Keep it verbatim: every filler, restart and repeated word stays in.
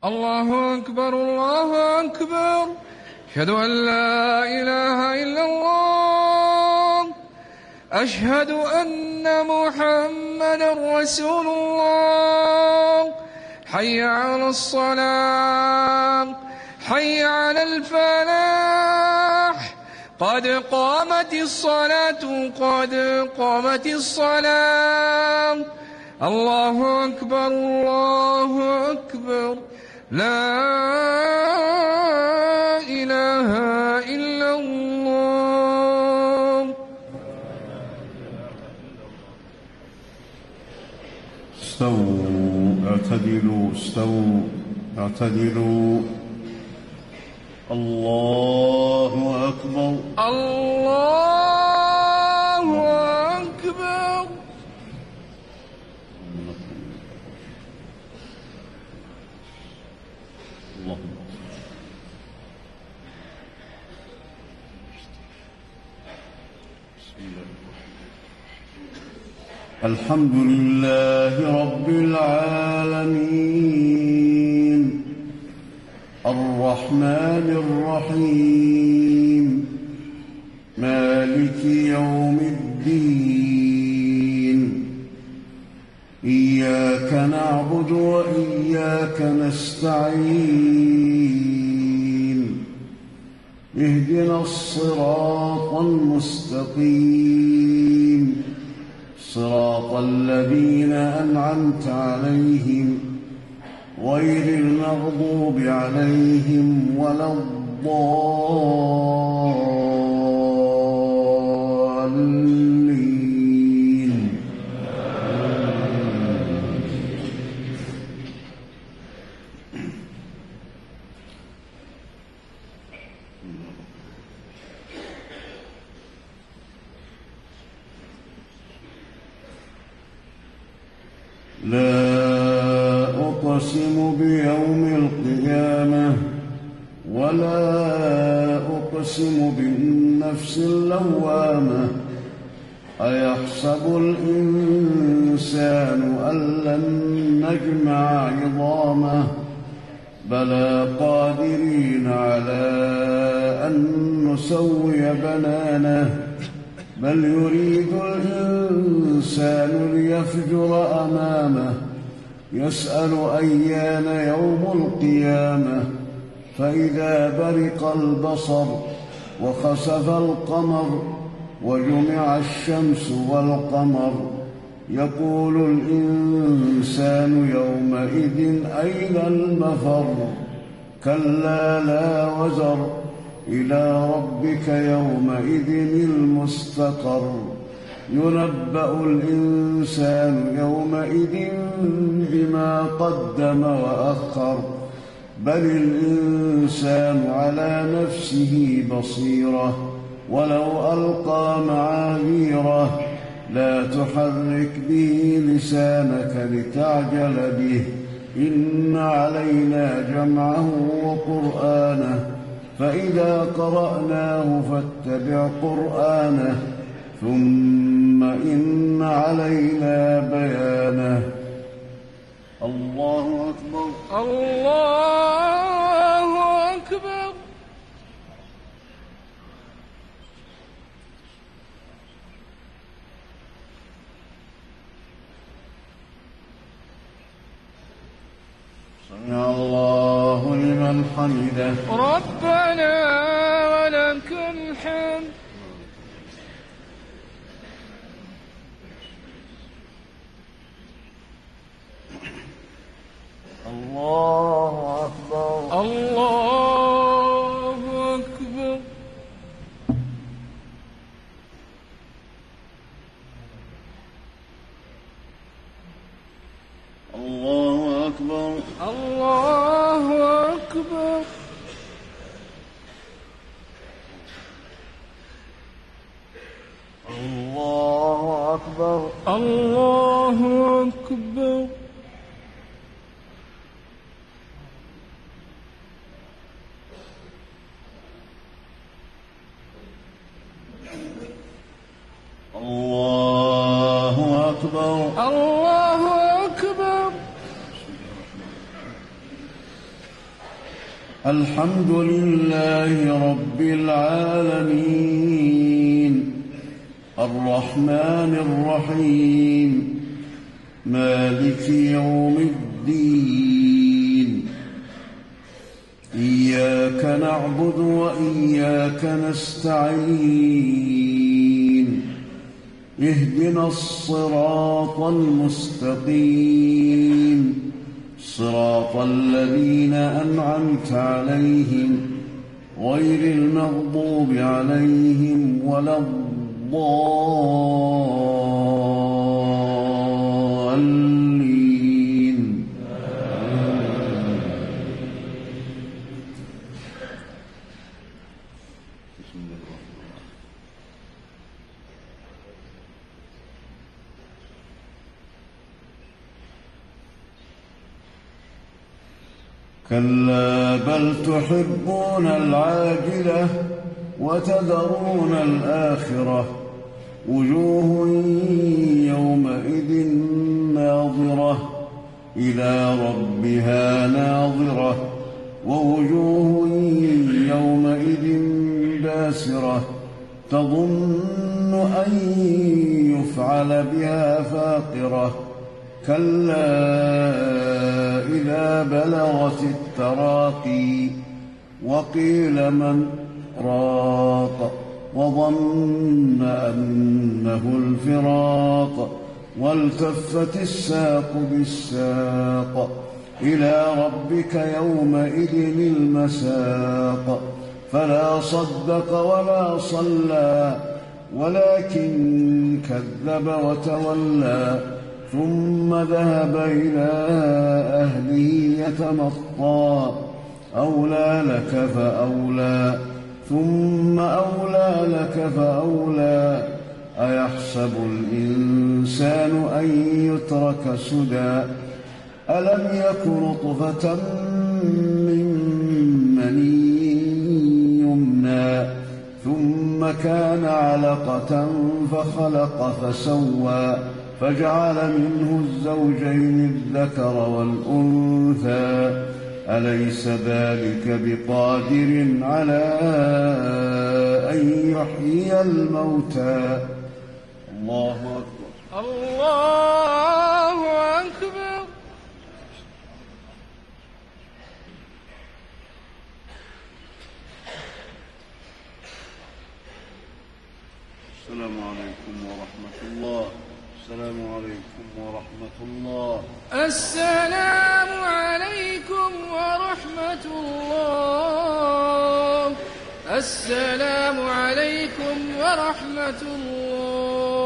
الله أكبر الله أكبر أشهد أن لا إله إلا الله أشهد أن محمدا رسول الله حي على الصلاة حي على الفلاح قد قامت الصلاة قد قامت الصلاة الله أكبر الله أكبر لا إله إلا الله. استووا اعتدلوا استووا اعتدلوا. الله أكبر الله أكبر. الحمد لله رب العالمين الرحمن الرحيم مالك يوم الدين إياك نعبد وإياك نستعين اهدنا الصراط المستقيم صراط الذين أنعمت عليهم غير المغضوب عليهم ولا الضالين. لا أقسم بيوم القيامة ولا أقسم بالنفس اللوامة أيحسب الإنسان أن لن نجمع عظامه بلى قادرين على أن نسوي بنانه بل يريد الإنسان ليفجر أمامه يسأل أيان يوم القيامة فإذا برق البصر وخسف القمر وجمع الشمس والقمر يقول الإنسان يومئذ أين المفر كلا لا وزر إلى ربك يومئذ المستقر ينبأ الإنسان يومئذ بما قدم وأخر بل الإنسان على نفسه بصيرة ولو ألقى معاذيره لا تحرك به لسانك لتعجل به إن علينا جمعه وقرآنه فإذا قرأناه فاتبع قرآنه ثم إن علينا بيانه. الله أكبر الله أكبر. سمع الله لمن حمده ربنا ولك الحمد. الله أكبر الله أكبر. الله أكبر الله أكبر. الله أكبر الله أكبر. الله أكبر الله أكبر. الحمد لله رب العالمين الرحمن الرحيم مالك يوم الدين إياك نعبد وإياك نستعين اهدنا الصراط المستقيم صراط الذين أنعمت عليهم غير المغضوب عليهم ولا الضالين. كلا بل تحبون العاجلة وتذرون الآخرة وجوه يومئذ ناظرة إلى ربها ناظرة ووجوه يومئذ باسرة تظن أن يفعل بها فاقرة كلا إذا بلغت التراقي وقيل من راق وظن أنه الفراق والتفت الساق بالساق إلى ربك يومئذ المساق فلا صدق ولا صلى ولكن كذب وتولى ثم ذهب إلى أهله يتمطى أولى لك فأولى ثم أولى لك فأولى أيحسب الإنسان أن يترك سدى ألم يك نطفة من مني يمنى ثم كان علقة فخلق فسوى فجعل منه الزوجين الذكر والأنثى أليس ذلك بقادر على أن يحيي الموتى الله أكبر الله أكبر. السلام عليكم ورحمة الله. السلام عليكم ورحمة الله. السلام عليكم ورحمة الله. السلام عليكم ورحمة الله.